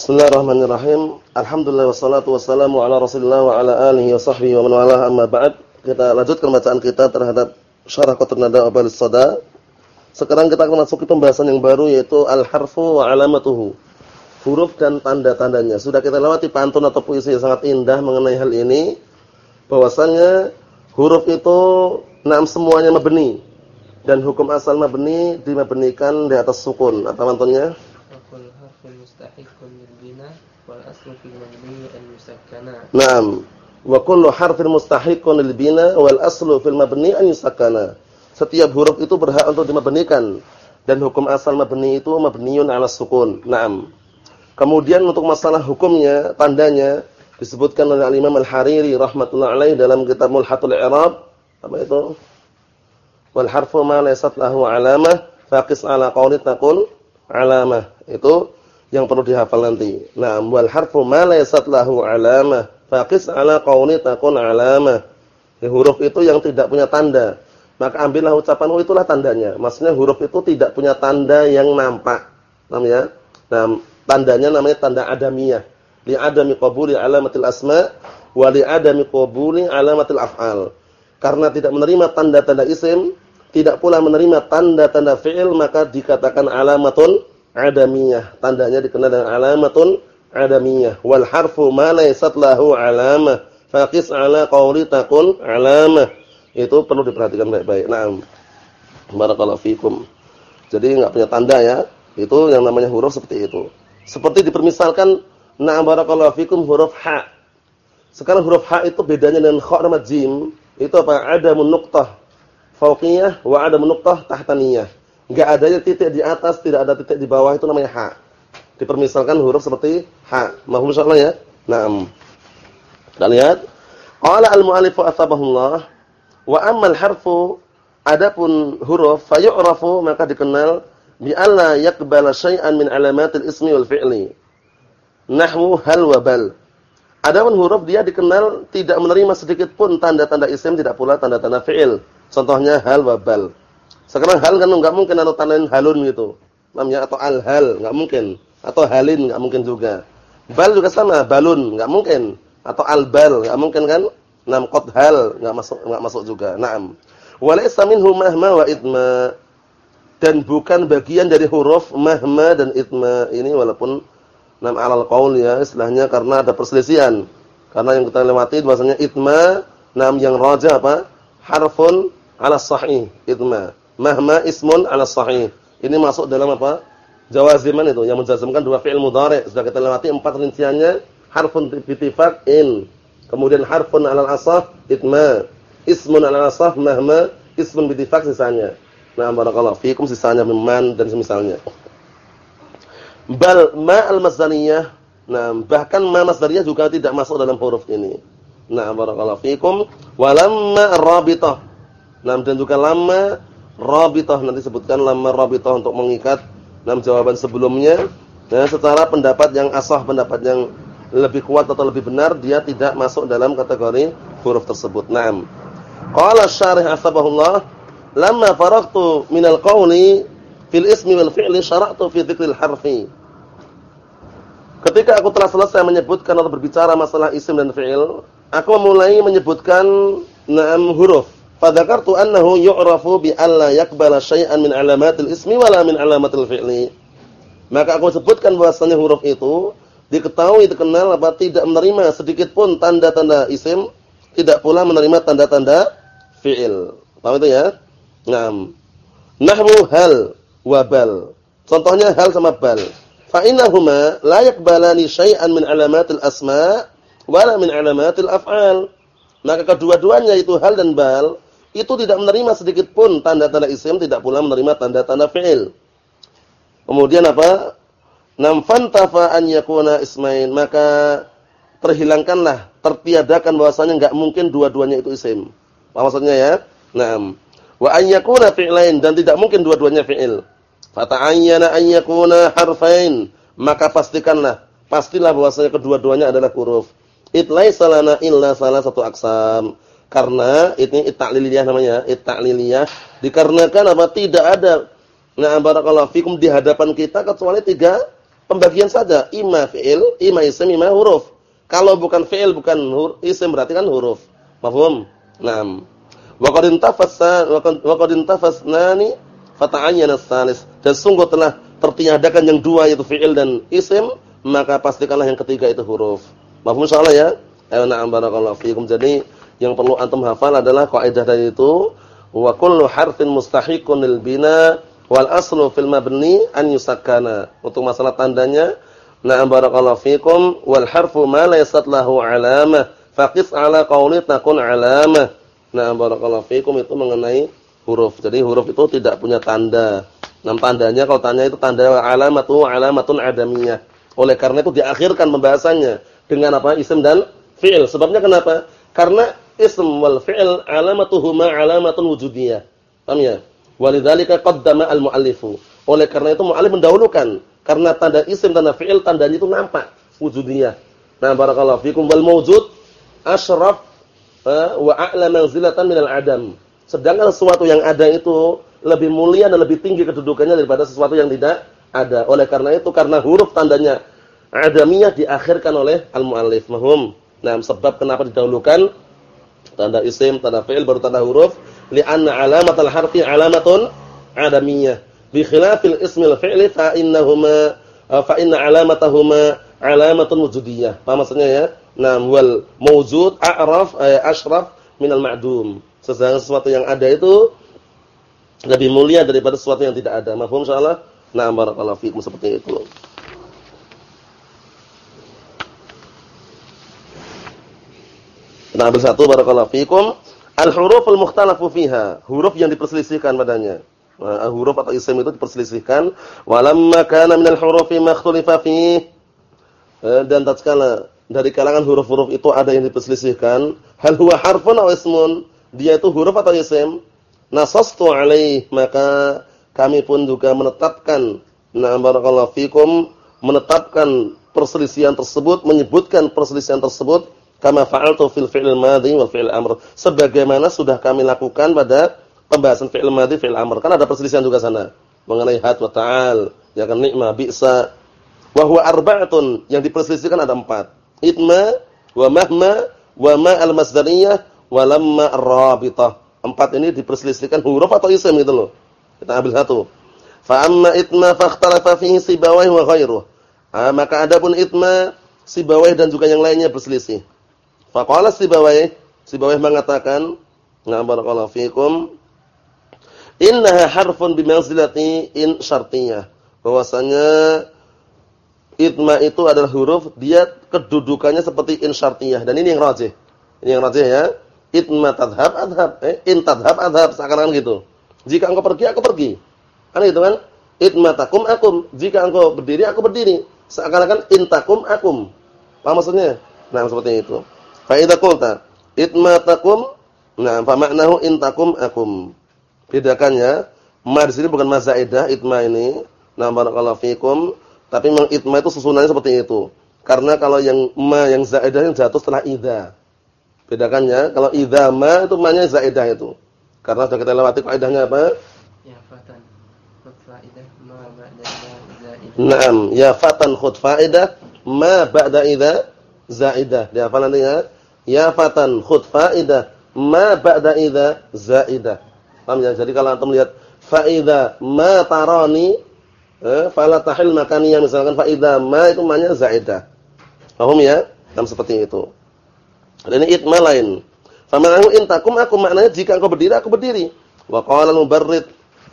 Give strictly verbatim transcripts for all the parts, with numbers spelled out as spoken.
Bismillahirrahmanirrahim. Alhamdulillah wassalatu wassalamu ala Rasulillah wa ala alihi wa sahbihi wa man walah, amma ba'd. Kita lanjutkan bacaan kita terhadap Syarah Qatrun Nada wa Balis Sada. Sekarang kita akan masuk ke pembahasan yang baru, yaitu al-harfu wa alamatuhu. Huruf dan tanda-tandanya. Sudah kita lewati pantun atau puisi yang sangat indah mengenai hal ini, bahwasanya huruf itu enam semuanya mabni, dan hukum asal mabni dimabnikan di atas sukun. Apa pantunnya? Naam. Wa kullu harfin mustahiqqun lil bina wal aslu fil mabni an yusakkana. Setiap huruf itu berhak untuk dimabnikan, dan hukum asal mabni itu mabniun 'ala sukun. Naam. Kemudian untuk masalah hukumnya, tandanya disebutkan oleh Al-Imam Al-Hariri rahmatullah alaih dalam kitab Mulhatul I'rab. Apa itu? Wal harfu ma laysat lahu 'alamah faqis 'ala qawli taqul 'alamah. Itu yang perlu dihafal nanti. Nah, wal harfu ma laysat lahu 'alamah faqis 'ala qawli taqul 'alamah. Huruf itu yang tidak punya tanda, maka ambillah ucapan oh itulah tandanya. Maksudnya huruf itu tidak punya tanda yang nampak. Paham ya? Nah, tandanya namanya tanda adamiyah. Li adami qabuli 'alamatil asma wa li adami qabuli 'alamatil af'al. Karena tidak menerima tanda-tanda isim, tidak pula menerima tanda-tanda fi'il, maka dikatakan alamatul adamiyah. Tandanya dikenal dengan alamatul adamiyah. Wal harfu ma laysat lahu 'alamah faqis 'ala qawli taqul 'alamah. Itu perlu diperhatikan baik-baik. Naam. Barakallahu fikum. Jadi enggak punya tanda ya. Itu yang namanya huruf seperti itu. Seperti dipermisalkan, na'am barakallahu fikum, huruf ha. Sekarang huruf ha itu bedanya dengan kha sama jim. Itu apa? Adamun nuqtah fauqiyah wa adamun nuqtah tahtaniyah. Enggak adanya titik di atas, tidak ada titik di bawah, itu namanya ha. Dipermisalkan huruf seperti ha. Mahum insyaallah ya. Naam. Kita lihat. Qala al-mu'allif athabahullah, wa ammal harfu, adapun huruf fayu'rafu, maka dikenal bi alla yaqbala syai'an min alamatil ismi wal fi'li. Nahwu hal wa bal. Adapun huruf dia dikenal tidak menerima sedikit pun tanda-tanda isim, tidak pula tanda-tanda fi'il. Contohnya hal wa bal. Sekarang hal kan enggak mungkin atau tandain halun gitu. Namanya atau al-hal enggak mungkin, atau halin enggak mungkin juga. Bal juga sama, balun enggak mungkin, atau al-bal enggak mungkin kan? Nam qad hal enggak masuk enggak masuk juga. Naam. Wa laysa minhu mahma wa idma. Dan bukan bagian dari huruf mahma dan idma ini, walaupun nam alal qaul ya istilahnya, karena ada perselisihan. Karena yang kita lewati bahasanya idma, nam yang raja apa? Harfun ala sahih, idma. Mahma ismun ala sahih. Ini masuk dalam apa? Jawaziman itu, yang menjazmkan dua fi'il mudhari'. Sudah kita lewati empat rinciannya. Harfun bitifaq in. Kemudian harfun ala asah idma. Ismun ala asah mahma, ismun bitifaq sisanya. Nah, barakallahu fiikum, sisanya man dan semisalnya. Bal ma al-masdariyah. Nah, bahkan ma masdariyah juga tidak masuk dalam huruf ini. Nah, barakallahu fiikum. Walamma rabithah. Nah, dan juga lamma rabithah, nanti sebutkan lamma rabithah untuk mengikat dalam jawaban sebelumnya. Nah, secara pendapat yang asah, pendapat yang lebih kuat atau lebih benar, dia tidak masuk dalam kategori huruf tersebut. Naam. Qala asy-syarih asbahullah, lamma faragtu minal qawli fil ismi wal fi'li syara'tu fi dzikril harfi. Ketika aku telah selesai menyebutkan atau berbicara masalah isim dan fi'il, aku memulai menyebutkan na'am huruf. Fadzakartu annahu yu'rafu bi alla yaqbala syai'an min alamatil ismi wala min alamatil fi'li. Maka aku sebutkan bahwasanya huruf itu diketahui, dikenal apa, tidak menerima sedikit pun tanda-tanda isim, tidak pula menerima tanda-tanda fi'il. Paham itu ya? Naam. Nahwu hal wa bal. Contohnya hal sama bal. Fa innahuma la yaqbalani syai'an min alamatil asma wala min alamatil af'al. Maka kedua-duanya itu hal dan bal itu tidak menerima sedikit pun tanda-tanda isim, tidak pula menerima tanda-tanda fi'il. Kemudian apa? Nam fantafa an yakuna ismain, maka terhilangkanlah, tertiadakan bahwasanya enggak mungkin dua-duanya itu isim. Apa maksudnya ya? Naam. Wa an yakuna fi'lain, dan tidak mungkin dua-duanya fi'il. Fata'ayyana an yakuna harfain, maka pastikanlah, pastilah bahwasanya kedua-duanya adalah huruf. It laisa lana illa salah satu aksam. Karena ini it-ta'liliyah namanya, it-ta'liliyah, dikarenakan apa? Tidak ada, nah barakallahu fikum, di hadapan kita kecuali tiga pembagian saja, ima fi'il, ima isim, ima huruf. Kalau bukan fi'il, bukan huruf, isim berarti kan huruf. Mafhum? Naam. Wa qad intafasa wa qad intafasnani fata'ayyana as-salis. Dan sungguh telah tertiadakan yang dua yaitu fi'il dan isim, maka pastikanlah yang ketiga itu huruf. Mafhum insyaallah ya? Ayo na'am barakallahu fiikum. Jadi yang perlu antum hafal adalah kaidah dari itu, wa kullu harfin mustahiqun lil bina wal aslu fil mabni an yusakkana. Untuk masalah tandanya, na'am barakallahu fiikum, wal harfu ma laysat lahu alamah faqis ala qauli takun alamah. Na'am barakallahu fiikum itu mengenai huruf. Jadi huruf itu tidak punya tanda. Nah, tandanya kalau tanya itu tanda alamatu alamatun adamiyah. Oleh karena itu diakhirkan pembahasannya dengan apa? Isim dan fi'il. Sebabnya kenapa? Karena ism wal fi'il alamatuhuma alamatun wujudiyah. Paham ya? Walidzalika qaddama al-muallifu. Oleh karena itu muallif mendahulukan karena tanda isim tanda fi'il tandanya itu nampak wujudiyah. Nah, barakallahu fikum, wal mawjud asyraf wa a'la manzilatan minal adam. Sedangkan sesuatu yang ada itu lebih mulia dan lebih tinggi kedudukannya daripada sesuatu yang tidak ada. Oleh karena itu, karena huruf tandanya adamiyah diakhirkan oleh al-muallif. Mahum. Nah, sebab kenapa didahulukan tanda isim, tanda fi'il baru tanda huruf? Li'anna alamatal harfi alamatun adamiyah. Bi khilafil ismil fi'li fa innahuma fa inna alamatahuma alamatun wujudiyah. Paham maksudnya ya? Nah, wal mawjud a'raf ay asyraf minal ma'dum. Sedangkan sesuatu yang ada itu lebih mulia daripada sesuatu yang tidak ada. Mafhum insyaallah? Na'am barakallahu fiikum, seperti itu. Nah, bersatu barakallahu fiikum, al-huruful mukhtalafu fiha, huruf yang diperselisihkan padanya. Nah, huruf atau isim itu diperselisihkan. Walamma kana minal hurufi ma ikhtalafa fihi, dan tatkala dari kalangan huruf-huruf itu ada yang diperselisihkan, hal huwa harfun aw ismun, dia itu huruf atau isim? Nasastu alaih, maka kami pun juga menetapkan, na barakallahu fikum, menetapkan perselisihan tersebut, menyebutkan perselisihan tersebut kama fa'altu fil fi'il madhi wal fi'il amr, sebagaimana sudah kami lakukan pada pembahasan fi'il madhi, fi'il amr. Kan ada perselisihan juga sana mengenai had wa ta'al, ya kan, ni'ma, bi'sa. Wa huwa arba'atun, yang diperselisihkan ada empat. Itma wa mahma wa ma al-masdariyah wa lamma ar-rabithah. Empat ini diperselisihkan huruf atau isim gitu loh. Kita ambil satu. Fa amma itma fa ikhtalafa fihi Sibawayh wa ghairuh. Ah, maka adapun itma, Sibawayh dan juga yang lainnya berselisih. Fa qala Sibawayh, Sibawayh mengatakan, na barakallahu fikum, innaha harfun bi manzilati in syartiyah. Bahwasanya itma itu adalah huruf, dia kedudukannya seperti in syartiyah, dan ini yang rajih. Ini yang rajih ya. Itma tadhab adhab, eh, in tadhab adhab, seakan-akan gitu. Jika engkau pergi, aku pergi. Kan gitu kan? Itma takum akum, jika engkau berdiri, aku berdiri. Seakan-akan in takum akum. Apa maksudnya? Nah, seperti itu. Fa idza qulta itma takum, nah, fa ma'nahu in takum akum. Bedakannya, ma di sini bukan ma zaidah, itma ini. Nah, barakallahu fikum, tapi memang itma itu susunannya seperti itu. Karena kalau yang ma yang zaidah yang jatuh setelah idza. Bedakannya, kalau idza ma itu ma-nya zaidah itu. Karena sudah kita lewati kaidahnya apa? Ya fatan khud faidah ma ba'da zaidah. Naam, ya fatan khud faidah ma ba'da idza zaidah. Dihafal nanti ya. Ya fatan khud faidah ma ba'da idza zaidah. Paham ya? Jadi kalau antum lihat fa idza ma tarani, eh, fala tahil makaniyah, misalkan fa idza ma itu ma-nya zaidah. Paham ya? Nah, seperti itu. Dan ini itma lain. Famanahu in takum aku, maknanya jika engkau berdiri, aku berdiri. Wa qala al-Mubarrid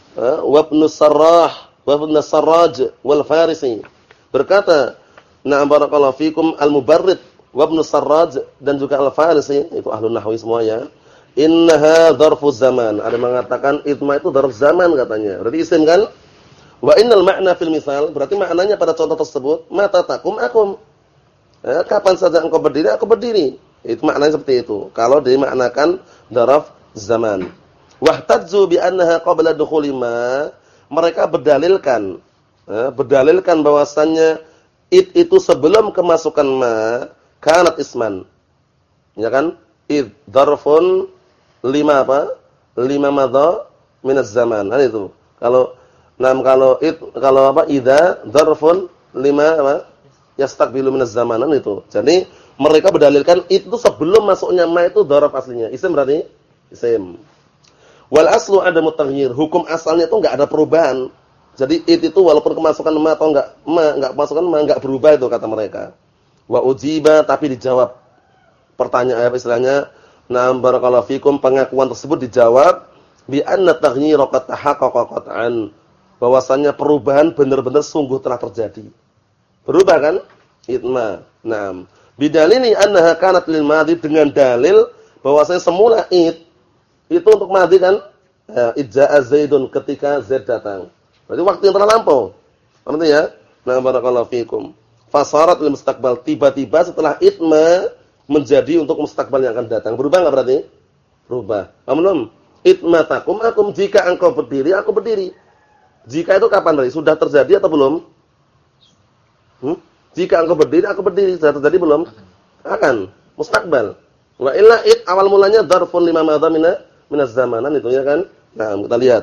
wa ibn Sarrah wa ibn Sarraj wal Farisi. Berkata, na barakallahu fikum, al-Mubarrid wa ibn Sarraj dan juga al-Farisi, itu ahlun nahwi semua ya. Innaha dzarfu zaman. Ada mengatakan itma itu dzarf zaman katanya. Berarti isim kan? Wa innal ma'na fil misal, berarti maknanya pada contoh tersebut, mata takum akum. Eh, kapan saja engkau berdiri, aku berdiri. Itu maknanya seperti itu. Kalau dimaknakan dzarf zaman. Wahtadzu bi annaha qabla dukhuli ma, mereka berdalilkan, eh, berdalilkan bahwasannya it itu sebelum kemasukan ma kanat isman. Ya kan? Id dzarfun lima apa? Lima madha min az-zaman. Kan itu. Kalau nam kalau it kalau apa idza dzarfun lima apa? Yastaqbilu minaz zamanan itu. Jadi mereka berdalilkan itu sebelum masuknya ma itu dzaraf aslinya. Isim berarti isim. Wal aslu adamu taghyir. Hukum asalnya itu enggak ada perubahan. Jadi it itu walaupun kemasukan ma atau enggak ma, enggak kemasukan ma enggak berubah itu kata mereka. Wa ujiba tapi dijawab. Pertanyaan apa istilahnya? Na barakallahu fikum, pengakuan tersebut dijawab bi anna taghyira qad tahaqqaqa qat'an. Bahwasanya perubahan benar-benar sungguh telah terjadi. Berubah kan? Itma. Naam. Bidalili annaha kanat lil madhi, dengan dalil bahwasanya semula it itu untuk madhi kan? Ya, idza'a Zaidun, ketika Zaid datang. Berarti waktu yang telah lampau. Paham ya? Nah, barakallahu fikum. Fasarat lil mustaqbal, tiba-tiba setelah itma menjadi untuk mustaqbal yang akan datang. Berubah enggak berarti? Berubah. Paham belum? Itma takum akum, jika engkau berdiri aku berdiri. Jika itu kapan berarti? Sudah terjadi atau belum? Hmm? Jika engkau berdiri aku berdiri. Sudah terjadi belum? Akan. Mustaqbal. Wa illa it awal mulanya dzarfun lima madha mina minaz zamanan itu ya kan? Nah, kita lihat.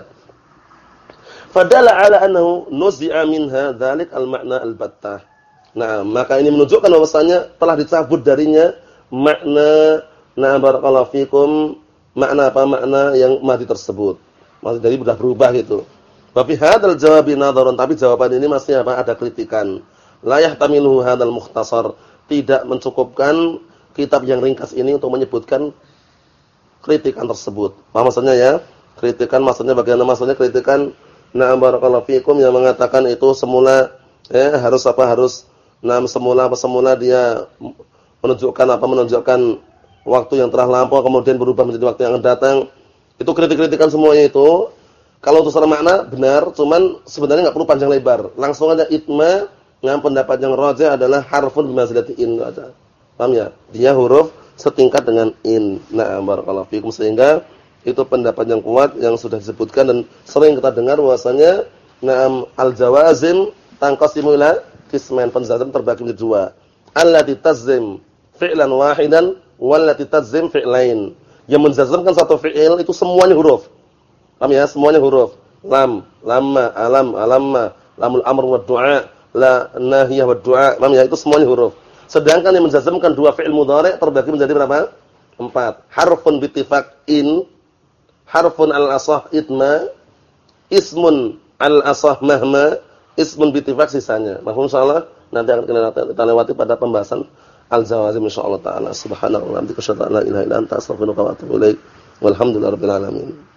Fadalla ala annahu nuzi'a minha dzalik al-ma'na al-battah. Nah, maka ini menunjukkan bahwasanya telah dicabut darinya makna, na barakallahu fikum, makna apa? Makna yang madhi tersebut. Maksud dari sudah berubah gitu. Tapi hadzal jawabi nadharun, tapi jawaban ini masih apa? Ada kritikan. La yahtamilu hadzal mukhtasar, tidak mencukupkan kitab yang ringkas ini untuk menyebutkan kritikan tersebut. Paham maksudnya ya? Kritikan maksudnya bagaimana? Maksudnya kritikan na'am barakallahu fikum yang mengatakan itu semula eh harus apa? Harus na'am semula apa semula dia menunjukkan apa? Menunjukkan waktu yang telah lampau kemudian berubah menjadi waktu yang akan datang. Itu kritik-kritikan semuanya itu. Kalau untuk secara makna benar, cuman sebenarnya enggak perlu panjang lebar. Langsung aja itma, yang pendapat yang rajih adalah harfun bimanzilati in aja. Paham ya? Dia huruf setingkat dengan in. Na'am barakallahu fikum, sehingga itu pendapat yang kuat yang sudah disebutkan dan sering kita dengar bahwasanya na'am al-jawazim tanqasimu ila qismain, penjazam terbagi menjadi dua. Allati tazim fi'lan wahidan wallati tazim fi'lain. Yang menjazamkan satu fi'il itu semuanya huruf. Paham ya? Semuanya huruf. Lam, lamma, alam, alamma, lamul amr wa du'a, la nahiyah wa du'a. Paham ya? Itu semuanya huruf. Sedangkan yang menjazamkan dua fi'il mudhari' terbagi menjadi berapa? Empat. Harfun bittifaq in, harfun al-asah itma, ismun al-asah mahma, ismun bittifaq sisanya. Mafhum insyaallah? Nanti akan kita lewati pada pembahasan al-jawazim insyaallah taala. Subhanallah wa bihamdihi asyhadu an la ilaha illa anta astaghfiruka wa atubu ilaik. Walhamdulillahirabbil alamin.